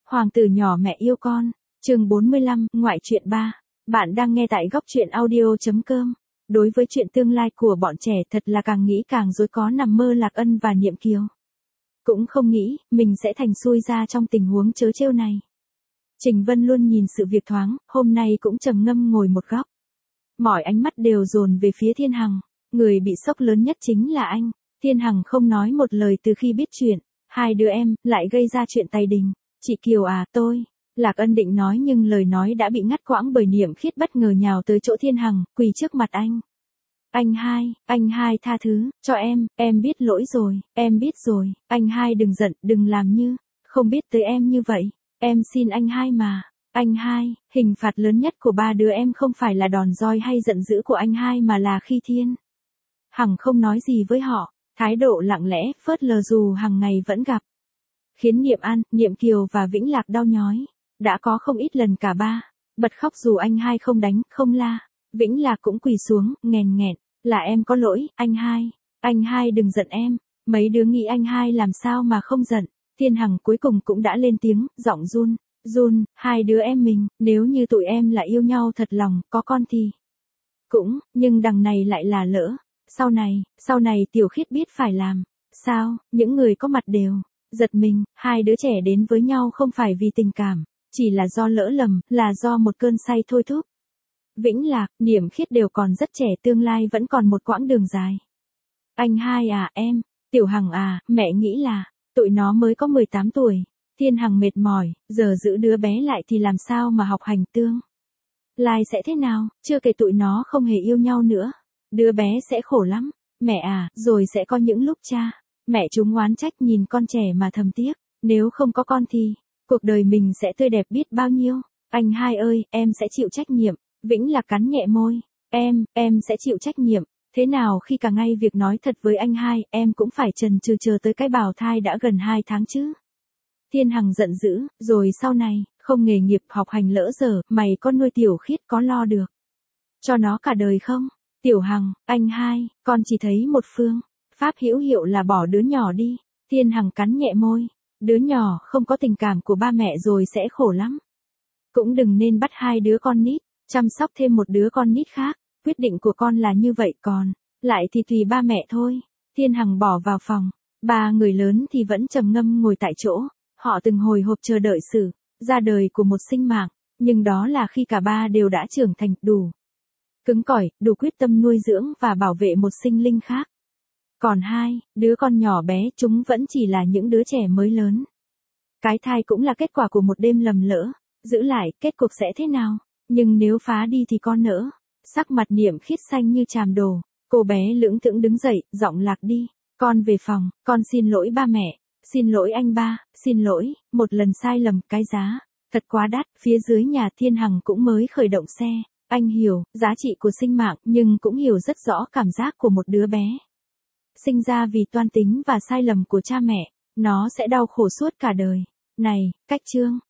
Hoàng tử nhỏ mẹ yêu con, chương 45, ngoại truyện 3. Bạn đang nghe tại góc truyện audio.com. Đối với chuyện tương lai của bọn trẻ thật là càng nghĩ càng rối, có nằm mơ Lạc Ân và Niệm Kiều. Cũng không nghĩ, mình sẽ thành xui ra trong tình huống trớ trêu này. Trình Vân luôn nhìn sự việc thoáng, hôm nay cũng trầm ngâm ngồi một góc. Mọi ánh mắt đều dồn về phía Thiên Hằng, người bị sốc lớn nhất chính là anh. Thiên Hằng không nói một lời từ khi biết chuyện, hai đứa em lại gây ra chuyện tày đình. Chị Kiều à, tôi. Lạc Ân định nói nhưng lời nói đã bị ngắt quãng bởi Niệm Khiết bất ngờ nhào tới chỗ Thiên Hằng, quỳ trước mặt anh. Anh hai tha thứ, cho em biết lỗi rồi, em biết rồi, anh hai đừng giận, đừng làm như, không biết tới em như vậy, em xin anh hai mà. Anh hai, hình phạt lớn nhất của ba đứa em không phải là đòn roi hay giận dữ của anh hai mà là khi Thiên Hằng không nói gì với họ, thái độ lặng lẽ, phớt lờ dù hàng ngày vẫn gặp. Khiến Niệm An, Niệm Kiều và Vĩnh Lạc đau nhói. Đã có không ít lần cả ba bật khóc dù anh hai không đánh, không la. Vĩnh Lạc cũng quỳ xuống, nghèn nghẹn, là em có lỗi, anh hai đừng giận em. Mấy đứa nghĩ anh hai làm sao mà không giận. Thiên Hằng cuối cùng cũng đã lên tiếng, giọng run, hai đứa em mình, nếu như tụi em là yêu nhau thật lòng, có con thì cũng, nhưng đằng này lại là lỡ. Sau này Tiểu Khiết biết phải làm sao, những người có mặt đều giật mình, hai đứa trẻ đến với nhau không phải vì tình cảm, chỉ là do lỡ lầm, là do một cơn say thôi thúc. Vĩnh Lạc, Niệm Khiết đều còn rất trẻ, tương lai vẫn còn một quãng đường dài. Anh hai à, em, Tiểu Hằng à, mẹ nghĩ là, tụi nó mới có 18 tuổi. Thiên Hằng mệt mỏi, giờ giữ đứa bé lại thì làm sao mà học hành tương lai sẽ thế nào, chưa kể tụi nó không hề yêu nhau nữa. Đứa bé sẽ khổ lắm, mẹ à, rồi sẽ có những lúc cha mẹ chúng oán trách nhìn con trẻ mà thầm tiếc, nếu không có con thì, cuộc đời mình sẽ tươi đẹp biết bao nhiêu. Anh hai ơi, em sẽ chịu trách nhiệm. Vĩnh Lạc cắn nhẹ môi, em sẽ chịu trách nhiệm. Thế nào khi cả ngày việc nói thật với anh hai, em cũng phải chần chừ chờ tới cái bào thai đã gần 2 tháng chứ. Thiên Hằng giận dữ, rồi sau này, không nghề nghiệp học hành lỡ dở, mày con nuôi Tiểu Khiết có lo được cho nó cả đời không? Tiểu Hằng, anh hai, con chỉ thấy một phương pháp hữu hiệu là bỏ đứa nhỏ đi. Thiên Hằng cắn nhẹ môi, đứa nhỏ không có tình cảm của ba mẹ rồi sẽ khổ lắm. Cũng đừng nên bắt hai đứa con nít, chăm sóc thêm một đứa con nít khác, quyết định của con là như vậy, còn lại thì tùy ba mẹ thôi. Thiên Hằng bỏ vào phòng, ba người lớn thì vẫn trầm ngâm ngồi tại chỗ, họ từng hồi hộp chờ đợi sự ra đời của một sinh mạng, nhưng đó là khi cả ba đều đã trưởng thành, đủ cứng cỏi, đủ quyết tâm nuôi dưỡng và bảo vệ một sinh linh khác. Còn hai đứa con nhỏ bé, chúng vẫn chỉ là những đứa trẻ mới lớn. Cái thai cũng là kết quả của một đêm lầm lỡ, giữ lại, kết cục sẽ thế nào? Nhưng nếu phá đi thì con nỡ. Sắc mặt Niệm Khiết xanh như chàm đổ, cô bé lững thững đứng dậy, giọng lạc đi. Con về phòng, con xin lỗi ba mẹ, xin lỗi anh ba, xin lỗi, một lần sai lầm, cái giá thật quá đắt. Phía dưới nhà Thiên Hằng cũng mới khởi động xe. Anh hiểu giá trị của sinh mạng, nhưng cũng hiểu rất rõ cảm giác của một đứa bé sinh ra vì toan tính và sai lầm của cha mẹ, nó sẽ đau khổ suốt cả đời. Này, cách chương